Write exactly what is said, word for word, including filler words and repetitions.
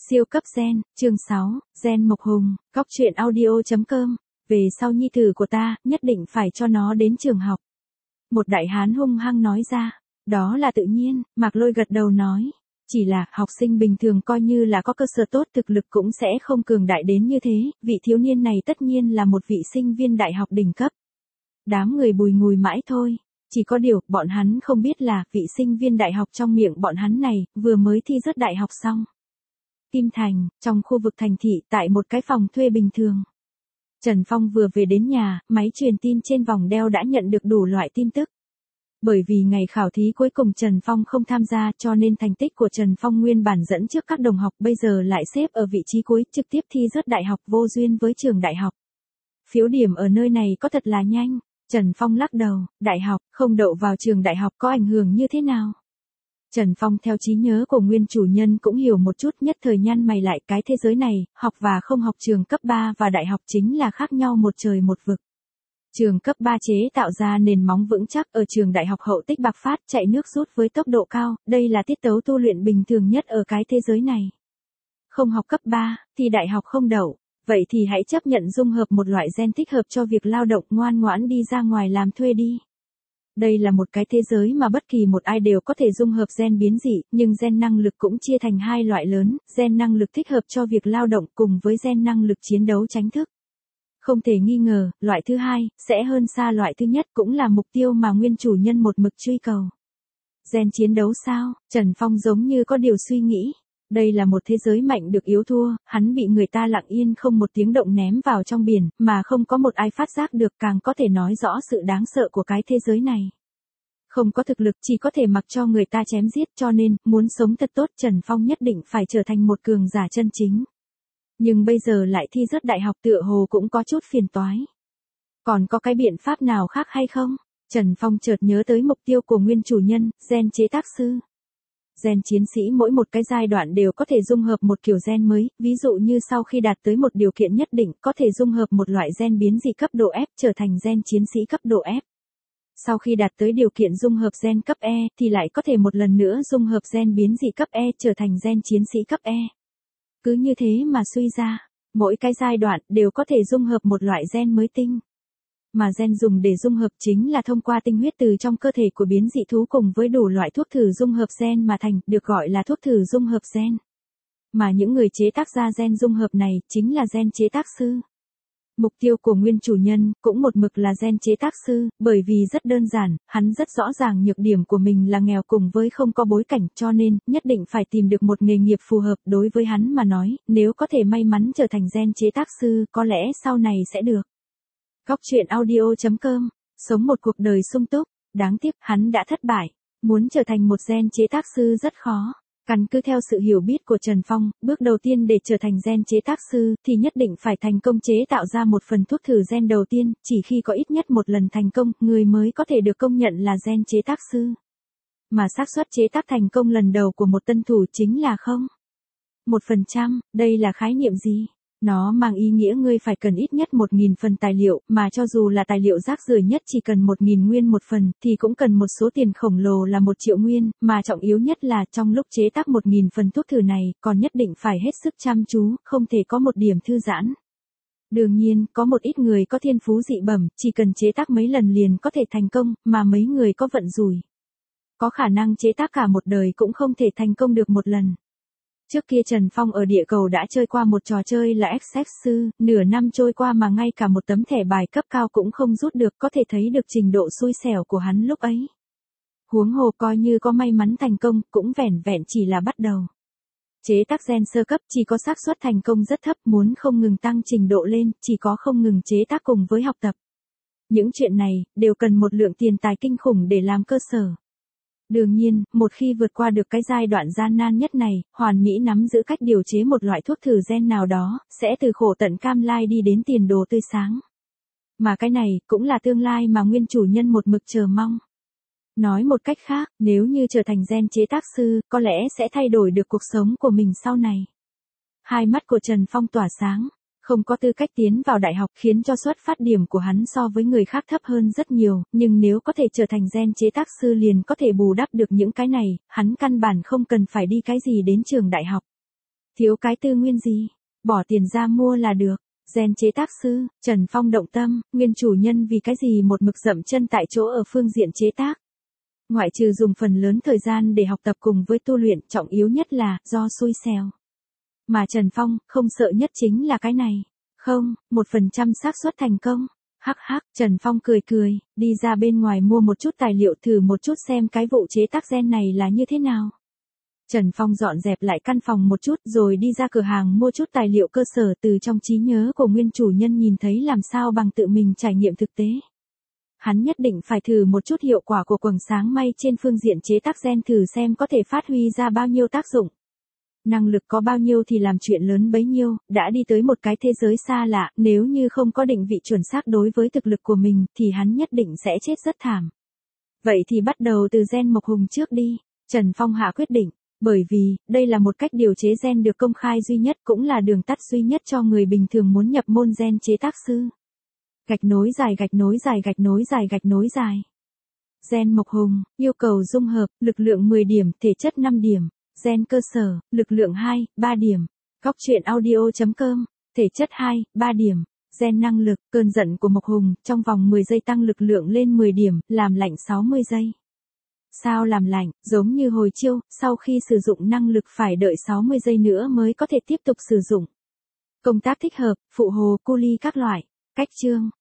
Siêu cấp gen, chương sáu, gen Mộc Hùng, Cóc truyện audio chấm com, về sau nhi tử của ta, nhất định phải cho nó đến trường học. Một đại hán hung hăng nói ra, đó là tự nhiên, Mạc Lôi gật đầu nói, chỉ là học sinh bình thường coi như là có cơ sở tốt thực lực cũng sẽ không cường đại đến như thế, vị thiếu niên này tất nhiên là một vị sinh viên đại học đỉnh cấp. Đám người bùi ngùi mãi thôi. Chỉ có điều, bọn hắn không biết là, vị sinh viên đại học trong miệng bọn hắn này, vừa mới thi rớt đại học xong. Kim Thành, trong khu vực thành thị, tại một cái phòng thuê bình thường. Trần Phong vừa về đến nhà, máy truyền tin trên vòng đeo đã nhận được đủ loại tin tức. Bởi vì ngày khảo thí cuối cùng Trần Phong không tham gia cho nên thành tích của Trần Phong nguyên bản dẫn trước các đồng học bây giờ lại xếp ở vị trí cuối, trực tiếp thi rớt đại học vô duyên với trường đại học. Phiếu điểm ở nơi này có thật là nhanh. Trần Phong lắc đầu, đại học, không đậu vào trường đại học có ảnh hưởng như thế nào? Trần Phong theo trí nhớ của nguyên chủ nhân cũng hiểu một chút, nhất thời nhăn mày lại, cái thế giới này, học và không học trường cấp ba và đại học chính là khác nhau một trời một vực. Trường cấp ba chế tạo ra nền móng vững chắc, ở trường đại học hậu tích bạc phát, chạy nước rút với tốc độ cao, đây là tiết tấu tu luyện bình thường nhất ở cái thế giới này. Không học cấp ba, thì đại học không đậu. Vậy thì hãy chấp nhận dung hợp một loại gen thích hợp cho việc lao động, ngoan ngoãn đi ra ngoài làm thuê đi. Đây là một cái thế giới mà bất kỳ một ai đều có thể dung hợp gen biến dị, nhưng gen năng lực cũng chia thành hai loại lớn, gen năng lực thích hợp cho việc lao động cùng với gen năng lực chiến đấu tránh thức. Không thể nghi ngờ, loại thứ hai, sẽ hơn xa loại thứ nhất, cũng là mục tiêu mà nguyên chủ nhân một mực truy cầu. Gen chiến đấu sao? Trần Phong giống như có điều suy nghĩ. Đây là một thế giới mạnh được yếu thua, hắn bị người ta lặng yên không một tiếng động ném vào trong biển, mà không có một ai phát giác được, càng có thể nói rõ sự đáng sợ của cái thế giới này. Không có thực lực, chỉ có thể mặc cho người ta chém giết, cho nên, muốn sống thật tốt Trần Phong nhất định phải trở thành một cường giả chân chính. Nhưng bây giờ lại thi rớt đại học tựa hồ cũng có chút phiền toái. Còn có cái biện pháp nào khác hay không? Trần Phong chợt nhớ tới mục tiêu của nguyên chủ nhân, gen chế tác sư. Gen chiến sĩ mỗi một cái giai đoạn đều có thể dung hợp một kiểu gen mới, ví dụ như sau khi đạt tới một điều kiện nhất định, có thể dung hợp một loại gen biến dị cấp độ F trở thành gen chiến sĩ cấp độ F. Sau khi đạt tới điều kiện dung hợp gen cấp E, thì lại có thể một lần nữa dung hợp gen biến dị cấp E trở thành gen chiến sĩ cấp E. Cứ như thế mà suy ra, mỗi cái giai đoạn đều có thể dung hợp một loại gen mới tinh. Mà gen dùng để dung hợp chính là thông qua tinh huyết từ trong cơ thể của biến dị thú cùng với đủ loại thuốc thử dung hợp gen mà thành, được gọi là thuốc thử dung hợp gen. Mà những người chế tác ra gen dung hợp này, chính là gen chế tác sư. Mục tiêu của nguyên chủ nhân, cũng một mực là gen chế tác sư, bởi vì rất đơn giản, hắn rất rõ ràng nhược điểm của mình là nghèo cùng với không có bối cảnh, cho nên, nhất định phải tìm được một nghề nghiệp phù hợp. Đối với hắn mà nói, nếu có thể may mắn trở thành gen chế tác sư, có lẽ sau này sẽ được. Cóc truyện audio chấm com, sống một cuộc đời sung túc, đáng tiếc hắn đã thất bại, muốn trở thành một gen chế tác sư rất khó. Căn cứ theo sự hiểu biết của Trần Phong, bước đầu tiên để trở thành gen chế tác sư thì nhất định phải thành công chế tạo ra một phần thuốc thử gen đầu tiên, chỉ khi có ít nhất một lần thành công, người mới có thể được công nhận là gen chế tác sư. Mà xác suất chế tác thành công lần đầu của một tân thủ chính là không. Một phần trăm, đây là khái niệm gì? Nó mang ý nghĩa ngươi phải cần ít nhất một nghìn phần tài liệu, mà cho dù là tài liệu rác rưởi nhất chỉ cần một nghìn nguyên một phần, thì cũng cần một số tiền khổng lồ là một triệu nguyên, mà trọng yếu nhất là trong lúc chế tác một nghìn phần thuốc thử này, còn nhất định phải hết sức chăm chú, không thể có một điểm thư giãn. Đương nhiên, có một ít người có thiên phú dị bẩm, chỉ cần chế tác mấy lần liền có thể thành công, mà mấy người có vận rủi. Có khả năng chế tác cả một đời cũng không thể thành công được một lần. Trước kia Trần Phong ở địa cầu đã chơi qua một trò chơi là ép ét sư, nửa năm trôi qua mà ngay cả một tấm thẻ bài cấp cao cũng không rút được, có thể thấy được trình độ xui xẻo của hắn lúc ấy. Huống hồ coi như có may mắn thành công, cũng vẻn vẹn chỉ là bắt đầu. Chế tác gen sơ cấp chỉ có xác suất thành công rất thấp, muốn không ngừng tăng trình độ lên, chỉ có không ngừng chế tác cùng với học tập. Những chuyện này, đều cần một lượng tiền tài kinh khủng để làm cơ sở. Đương nhiên, một khi vượt qua được cái giai đoạn gian nan nhất này, hoàn mỹ nắm giữ cách điều chế một loại thuốc thử gen nào đó, sẽ từ khổ tận cam lai đi đến tiền đồ tươi sáng. Mà cái này, cũng là tương lai mà nguyên chủ nhân một mực chờ mong. Nói một cách khác, nếu như trở thành gen chế tác sư, có lẽ sẽ thay đổi được cuộc sống của mình sau này. Hai mắt của Trần Phong tỏa sáng. Không có tư cách tiến vào đại học khiến cho xuất phát điểm của hắn so với người khác thấp hơn rất nhiều, nhưng nếu có thể trở thành gen chế tác sư liền có thể bù đắp được những cái này, hắn căn bản không cần phải đi cái gì đến trường đại học. Thiếu cái tư nguyên gì? Bỏ tiền ra mua là được. Gen chế tác sư, Trần Phong động tâm, nguyên chủ nhân vì cái gì một mực dậm chân tại chỗ ở phương diện chế tác. Ngoại trừ dùng phần lớn thời gian để học tập cùng với tu luyện, trọng yếu nhất là, do xui xẻo. Mà Trần Phong, không sợ nhất chính là cái này. Không, một phần trăm xác suất thành công. Hắc hắc, Trần Phong cười cười, đi ra bên ngoài mua một chút tài liệu thử một chút xem cái vụ chế tác gen này là như thế nào. Trần Phong dọn dẹp lại căn phòng một chút rồi đi ra cửa hàng mua chút tài liệu cơ sở từ trong trí nhớ của nguyên chủ nhân nhìn thấy làm sao bằng tự mình trải nghiệm thực tế. Hắn nhất định phải thử một chút hiệu quả của quầng sáng may trên phương diện chế tác gen thử xem có thể phát huy ra bao nhiêu tác dụng. Năng lực có bao nhiêu thì làm chuyện lớn bấy nhiêu, đã đi tới một cái thế giới xa lạ, nếu như không có định vị chuẩn xác đối với thực lực của mình thì hắn nhất định sẽ chết rất thảm. Vậy thì bắt đầu từ gen mộc hùng trước đi, Trần Phong hạ quyết định, bởi vì, đây là một cách điều chế gen được công khai duy nhất cũng là đường tắt duy nhất cho người bình thường muốn nhập môn gen chế tác sư. Gạch nối dài gạch nối dài gạch nối dài gạch nối dài. Gen mộc hùng, yêu cầu dung hợp, lực lượng mười điểm, thể chất năm điểm. Gen cơ sở, lực lượng hai, ba điểm. Góc truyện audio chấm com, thể chất hai, ba điểm. Gen năng lực, cơn giận của mộc hùng, trong vòng mười giây tăng lực lượng lên mười điểm, làm lạnh sáu mươi giây. Sao làm lạnh, giống như hồi chiêu, sau khi sử dụng năng lực phải đợi sáu mươi giây nữa mới có thể tiếp tục sử dụng. Công tác thích hợp, phụ hồ, cu ly các loại. Cách chương.